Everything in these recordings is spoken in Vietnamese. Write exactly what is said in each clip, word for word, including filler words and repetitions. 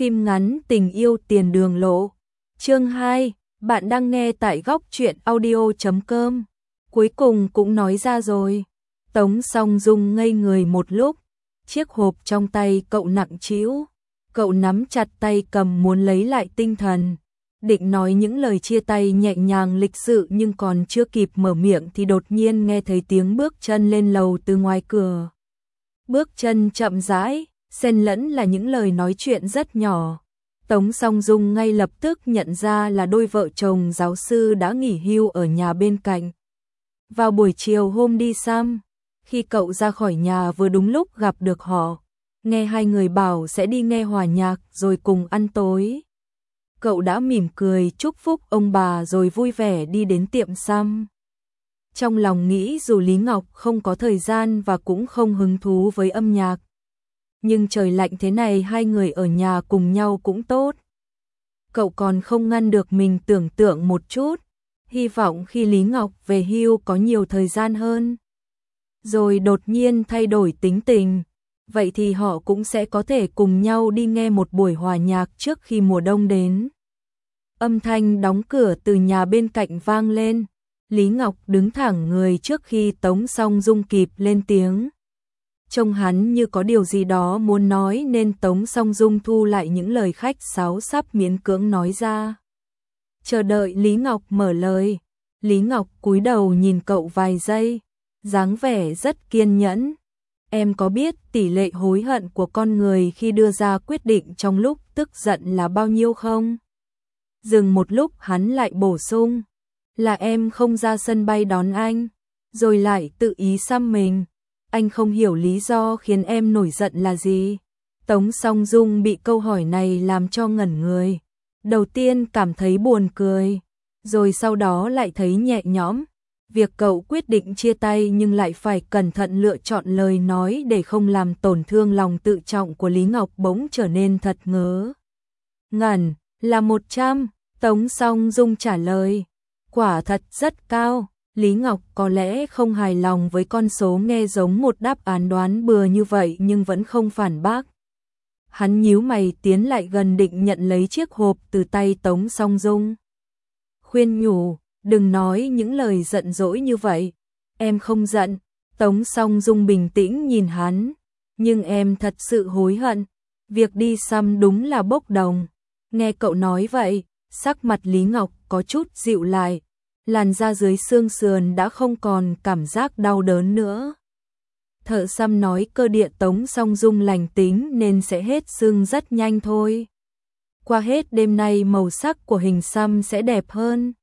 Phim ngắn Tình yêu tiền đường lộ. Chương hai, bạn đang nghe tại góc truyện audio chấm com. Cuối cùng cũng nói ra rồi. Tống Song Dung ngây người một lúc. Chiếc hộp trong tay cậu nặng trĩu. Cậu nắm chặt tay cầm muốn lấy lại tinh thần. Định nói những lời chia tay nhẹ nhàng lịch sự nhưng còn chưa kịp mở miệng thì đột nhiên nghe thấy tiếng bước chân lên lầu từ ngoài cửa. Bước chân chậm rãi, xen lẫn là những lời nói chuyện rất nhỏ. Tống Song Dung ngay lập tức nhận ra là đôi vợ chồng giáo sư đã nghỉ hưu ở nhà bên cạnh. Vào buổi chiều hôm đi xăm, khi cậu ra khỏi nhà vừa đúng lúc gặp được họ, nghe hai người bảo sẽ đi nghe hòa nhạc rồi cùng ăn tối. Cậu đã mỉm cười chúc phúc ông bà rồi vui vẻ đi đến tiệm xăm. Trong lòng nghĩ dù Lý Ngọc không có thời gian và cũng không hứng thú với âm nhạc, nhưng trời lạnh thế này hai người ở nhà cùng nhau cũng tốt. Cậu còn không ngăn được mình tưởng tượng một chút, hy vọng khi Lý Ngọc về hưu có nhiều thời gian hơn. Rồi đột nhiên thay đổi tính tình, vậy thì họ cũng sẽ có thể cùng nhau đi nghe một buổi hòa nhạc trước khi mùa đông đến. Âm thanh đóng cửa từ nhà bên cạnh vang lên, Lý Ngọc đứng thẳng người trước khi Tống Song Dung kịp lên tiếng. Trông hắn như có điều gì đó muốn nói nên Tống Song Dung thu lại những lời khách sáo sắp miễn cưỡng nói ra. Chờ đợi Lý Ngọc mở lời, Lý Ngọc cúi đầu nhìn cậu vài giây, dáng vẻ rất kiên nhẫn. Em có biết tỷ lệ hối hận của con người khi đưa ra quyết định trong lúc tức giận là bao nhiêu không? Dừng một lúc hắn lại bổ sung, là em không ra sân bay đón anh, rồi lại tự ý xăm mình. Anh không hiểu lý do khiến em nổi giận là gì. Tống Song Dung bị câu hỏi này làm cho ngẩn người. Đầu tiên cảm thấy buồn cười, rồi sau đó lại thấy nhẹ nhõm. Việc cậu quyết định chia tay nhưng lại phải cẩn thận lựa chọn lời nói để không làm tổn thương lòng tự trọng của Lý Ngọc bỗng trở nên thật ngớ ngẩn. Là một trăm, Tống Song Dung trả lời. Quả thật rất cao. Lý Ngọc có lẽ không hài lòng với con số nghe giống một đáp án đoán bừa như vậy nhưng vẫn không phản bác. Hắn nhíu mày tiến lại gần định nhận lấy chiếc hộp từ tay Tống Song Dung. Khuyên nhủ, đừng nói những lời giận dỗi như vậy. Em không giận. Tống Song Dung bình tĩnh nhìn hắn. Nhưng em thật sự hối hận. Việc đi xăm đúng là bốc đồng. Nghe cậu nói vậy, sắc mặt Lý Ngọc có chút dịu lại. Làn da dưới xương sườn đã không còn cảm giác đau đớn nữa. Thợ xăm nói cơ địa Tống Song Dung lành tính nên sẽ hết sưng rất nhanh thôi. Qua hết đêm nay màu sắc của hình xăm sẽ đẹp hơn.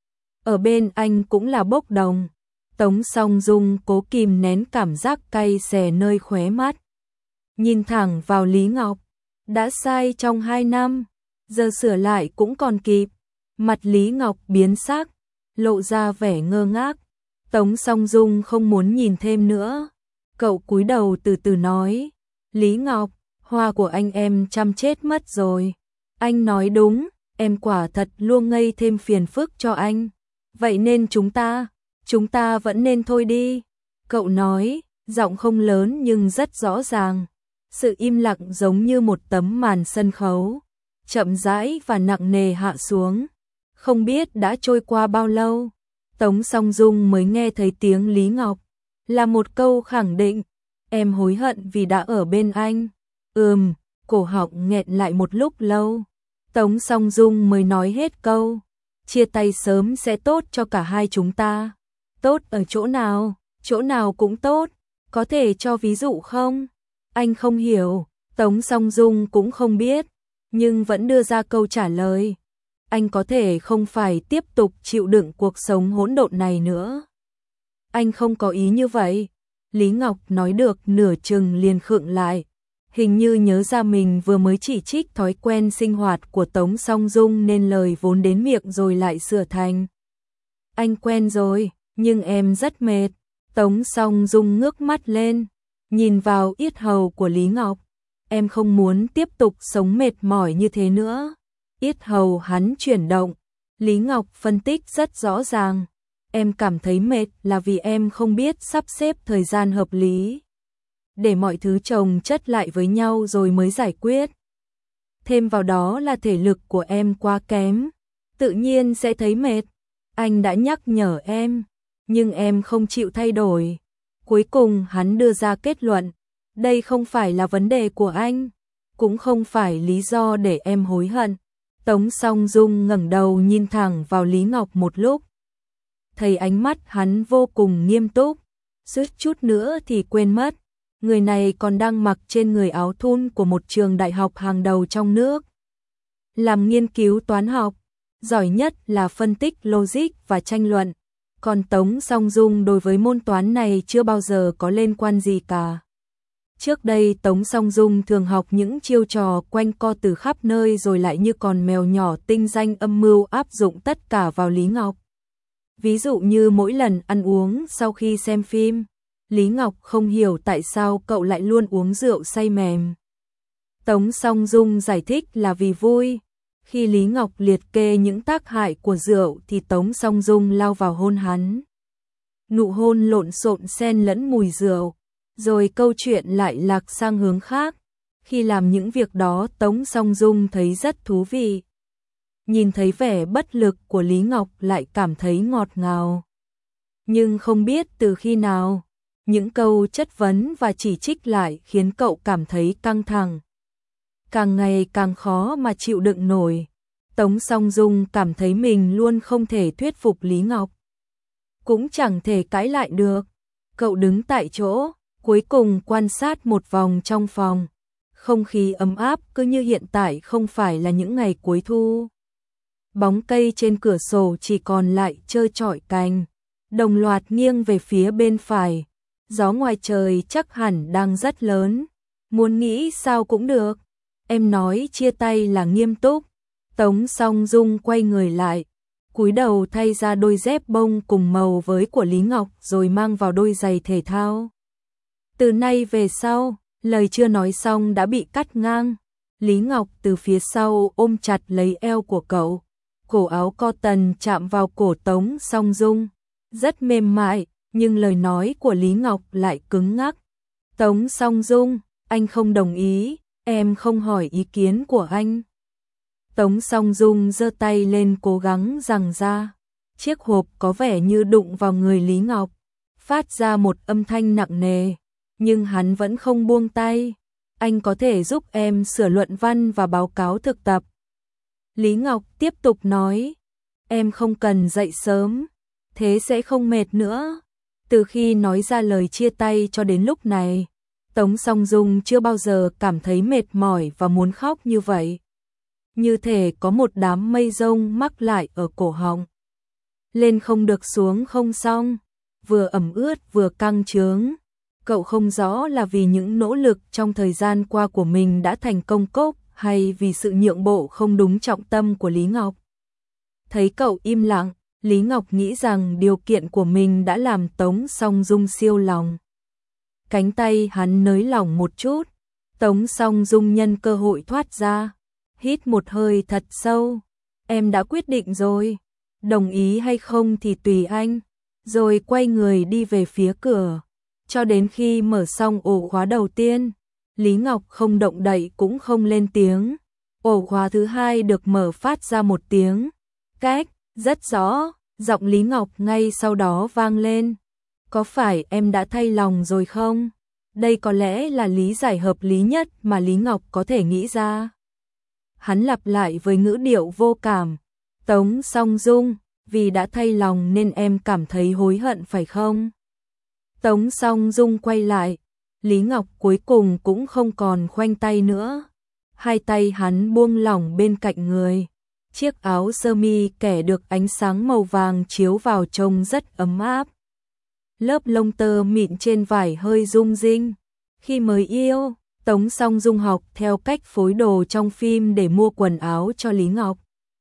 Ở bên anh cũng là bốc đồng. Tống Song Dung cố kìm nén cảm giác cay xè nơi khóe mắt. Nhìn thẳng vào Lý Ngọc. Đã sai trong hai năm, giờ sửa lại cũng còn kịp. Mặt Lý Ngọc biến sắc, lộ ra vẻ ngơ ngác. Tống Song Dung không muốn nhìn thêm nữa. Cậu cúi đầu từ từ nói, Lý Ngọc, hoa của anh em chăm chết mất rồi. Anh nói đúng, em quả thật luôn ngây thêm phiền phức cho anh. Vậy nên chúng ta, chúng ta vẫn nên thôi đi. Cậu nói, giọng không lớn nhưng rất rõ ràng. Sự im lặng giống như một tấm màn sân khấu, chậm rãi và nặng nề hạ xuống. Không biết đã trôi qua bao lâu, Tống Song Dung mới nghe thấy tiếng Lý Ngọc. Là một câu khẳng định, em hối hận vì đã ở bên anh. Ừm, cổ họng nghẹn lại một lúc lâu. Tống Song Dung mới nói hết câu. Chia tay sớm sẽ tốt cho cả hai chúng ta. Tốt ở chỗ nào? Chỗ nào cũng tốt. Có thể cho ví dụ không? Anh không hiểu. Tống Song Dung cũng không biết, nhưng vẫn đưa ra câu trả lời. Anh có thể không phải tiếp tục chịu đựng cuộc sống hỗn độn này nữa. Anh không có ý như vậy. Lý Ngọc nói được nửa chừng liền khựng lại. Hình như nhớ ra mình vừa mới chỉ trích thói quen sinh hoạt của Tống Song Dung nên lời vốn đến miệng rồi lại sửa thành. Anh quen rồi, nhưng em rất mệt. Tống Song Dung ngước mắt lên, nhìn vào yết hầu của Lý Ngọc. Em không muốn tiếp tục sống mệt mỏi như thế nữa. Yết hầu hắn chuyển động. Lý Ngọc phân tích rất rõ ràng. Em cảm thấy mệt là vì em không biết sắp xếp thời gian hợp lý. Để mọi thứ chồng chất lại với nhau rồi mới giải quyết. thêm vào đó là thể lực của em quá kém, tự nhiên sẽ thấy mệt. Anh đã nhắc nhở em, nhưng em không chịu thay đổi. Cuối cùng hắn đưa ra kết luận, đây không phải là vấn đề của anh, cũng không phải lý do để em hối hận. Tống Song Dung ngẩng đầu nhìn thẳng vào Lý Ngọc một lúc. Thấy ánh mắt hắn vô cùng nghiêm túc, suýt chút nữa thì quên mất. Người này còn đang mặc trên người áo thun của một trường đại học hàng đầu trong nước. Làm nghiên cứu toán học, giỏi nhất là phân tích logic và tranh luận. Còn Tống Song Dung đối với môn toán này chưa bao giờ có liên quan gì cả. Trước đây Tống Song Dung thường học những chiêu trò quanh co từ khắp nơi rồi lại như con mèo nhỏ tinh danh âm mưu áp dụng tất cả vào Lý Ngọc. Ví dụ như mỗi lần ăn uống sau khi xem phim, Lý Ngọc không hiểu tại sao cậu lại luôn uống rượu say mềm. Tống Song Dung giải thích là vì vui. Khi Lý Ngọc liệt kê những tác hại của rượu thì Tống Song Dung lao vào hôn hắn. Nụ hôn lộn xộn xen lẫn mùi rượu, rồi câu chuyện lại lạc sang hướng khác. Khi làm những việc đó Tống Song Dung thấy rất thú vị. Nhìn thấy vẻ bất lực của Lý Ngọc lại cảm thấy ngọt ngào. Nhưng không biết từ khi nào, những câu chất vấn và chỉ trích lại khiến cậu cảm thấy căng thẳng. Càng ngày càng khó mà chịu đựng nổi. Tống Song Dung cảm thấy mình luôn không thể thuyết phục Lý Ngọc. Cũng chẳng thể cãi lại được. Cậu đứng tại chỗ, cuối cùng quan sát một vòng trong phòng. Không khí ấm áp cứ như hiện tại không phải là những ngày cuối thu. Bóng cây trên cửa sổ chỉ còn lại trơ trọi cành, đồng loạt nghiêng về phía bên phải. Gió ngoài trời chắc hẳn đang rất lớn. Muốn nghĩ sao cũng được. Em nói chia tay là nghiêm túc. Tống Song Dung quay người lại, cúi đầu thay ra đôi dép bông cùng màu với của Lý Ngọc rồi mang vào đôi giày thể thao. Từ nay về sau, lời chưa nói xong đã bị cắt ngang. Lý Ngọc từ phía sau ôm chặt lấy eo của cậu. Cổ áo cotton chạm vào cổ Tống Song Dung, rất mềm mại, nhưng lời nói của Lý Ngọc lại cứng ngắc. Tống Song Dung, anh không đồng ý, em không hỏi ý kiến của anh. Tống Song Dung giơ tay lên cố gắng giằng ra. Chiếc hộp có vẻ như đụng vào người Lý Ngọc, phát ra một âm thanh nặng nề, nhưng hắn vẫn không buông tay. Anh có thể giúp em sửa luận văn và báo cáo thực tập. Lý Ngọc tiếp tục nói, em không cần dậy sớm, thế sẽ không mệt nữa. Từ khi nói ra lời chia tay cho đến lúc này, Tống Song Dung chưa bao giờ cảm thấy mệt mỏi và muốn khóc như vậy. Như thể có một đám mây rông mắc lại ở cổ họng. Lên không được xuống không xong, vừa ẩm ướt vừa căng chướng. Cậu không rõ là vì những nỗ lực trong thời gian qua của mình đã thành công cốc hay vì sự nhượng bộ không đúng trọng tâm của Lý Ngọc. Thấy cậu im lặng, Lý Ngọc nghĩ rằng điều kiện của mình đã làm Tống Song Dung siêu lòng. Cánh tay hắn nới lỏng một chút, Tống Song Dung nhân cơ hội thoát ra, hít một hơi thật sâu. Em đã quyết định rồi, đồng ý hay không thì tùy anh. Rồi quay người đi về phía cửa. Cho đến khi mở xong ổ khóa đầu tiên, Lý Ngọc không động đậy cũng không lên tiếng. Ổ khóa thứ hai được mở phát ra một tiếng két rất rõ, giọng Lý Ngọc ngay sau đó vang lên. Có phải em đã thay lòng rồi không? Đây có lẽ là lý giải hợp lý nhất mà Lý Ngọc có thể nghĩ ra. Hắn lặp lại với ngữ điệu vô cảm. Tống Song Dung, vì đã thay lòng nên em cảm thấy hối hận phải không? Tống Song Dung quay lại. Lý Ngọc cuối cùng cũng không còn khoanh tay nữa. Hai tay hắn buông lỏng bên cạnh người. Chiếc áo sơ mi kẻ được ánh sáng màu vàng chiếu vào trông rất ấm áp. Lớp lông tơ mịn trên vải hơi rung rinh. Khi mới yêu, Tống Song Dung học theo cách phối đồ trong phim để mua quần áo cho Lý Ngọc.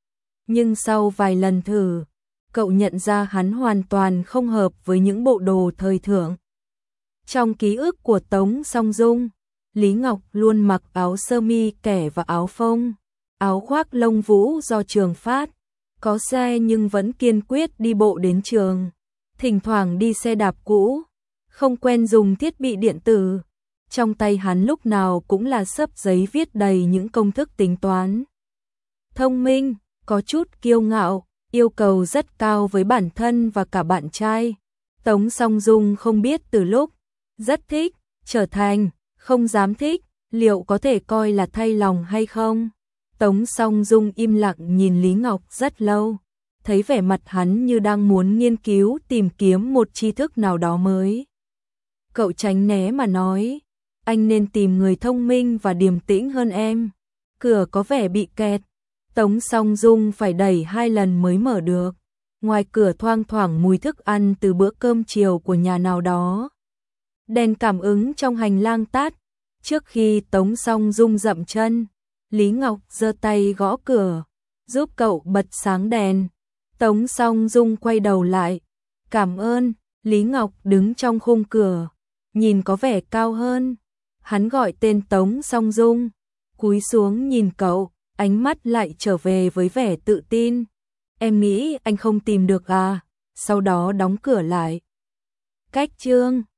Nhưng sau vài lần thử, cậu nhận ra hắn hoàn toàn không hợp với những bộ đồ thời thượng. Trong ký ức của Tống Song Dung, Lý Ngọc luôn mặc áo sơ mi kẻ và áo phông, áo khoác lông vũ do trường phát, có xe nhưng vẫn kiên quyết đi bộ đến trường, thỉnh thoảng đi xe đạp cũ, không quen dùng thiết bị điện tử. trong tay hắn lúc nào cũng là xấp giấy viết đầy những công thức tính toán. Thông minh, có chút kiêu ngạo, yêu cầu rất cao với bản thân và cả bạn trai. Tống Song Dung không biết từ lúc rất thích, trở thành không dám thích, liệu có thể coi là thay lòng hay không? Tống Song Dung im lặng nhìn Lý Ngọc rất lâu, thấy vẻ mặt hắn như đang muốn nghiên cứu tìm kiếm một tri thức nào đó mới. Cậu tránh né mà nói, anh nên tìm người thông minh và điềm tĩnh hơn em. Cửa có vẻ bị kẹt, Tống Song Dung phải đẩy hai lần mới mở được. Ngoài cửa thoang thoảng mùi thức ăn từ bữa cơm chiều của nhà nào đó. Đèn cảm ứng trong hành lang tắt, trước khi Tống Song Dung dậm chân, Lý Ngọc giơ tay gõ cửa, giúp cậu bật sáng đèn. Tống Song Dung quay đầu lại, cảm ơn. Lý Ngọc đứng trong khung cửa, nhìn có vẻ cao hơn. Hắn gọi tên Tống Song Dung, cúi xuống nhìn cậu, ánh mắt lại trở về với vẻ tự tin. Em nghĩ anh không tìm được à? Sau đó đóng cửa lại. Cách chương